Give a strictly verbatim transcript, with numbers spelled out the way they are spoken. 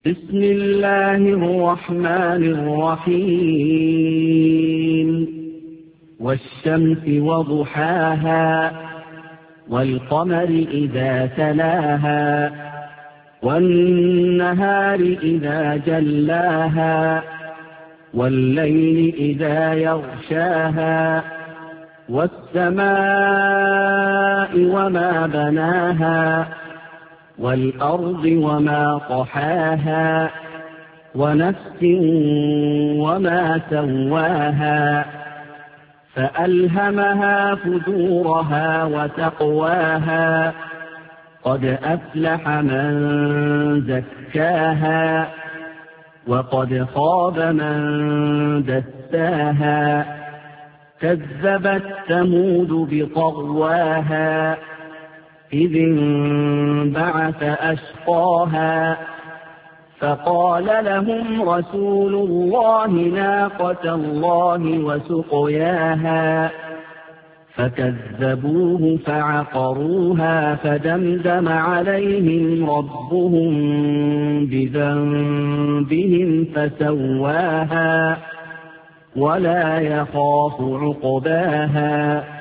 بسم الله الرحمن الرحيم والشمس وضحاها والقمر إذا تلاها والنهار إذا جلاها والليل إذا يغشاها والسماء وما بناها والأرض وما طحاها ونفس وما سواها فألهمها فجورها وتقواها قد أفلح من زكاها وقد خاب من دساها كذبت ثمود بطغواها إذ انبعث أشقاها فقال لهم رسول الله ناقة الله وسقياها فكذبوه فعقروها فدمدم عليهم ربهم بذنبهم فسواها ولا يخاف عقباها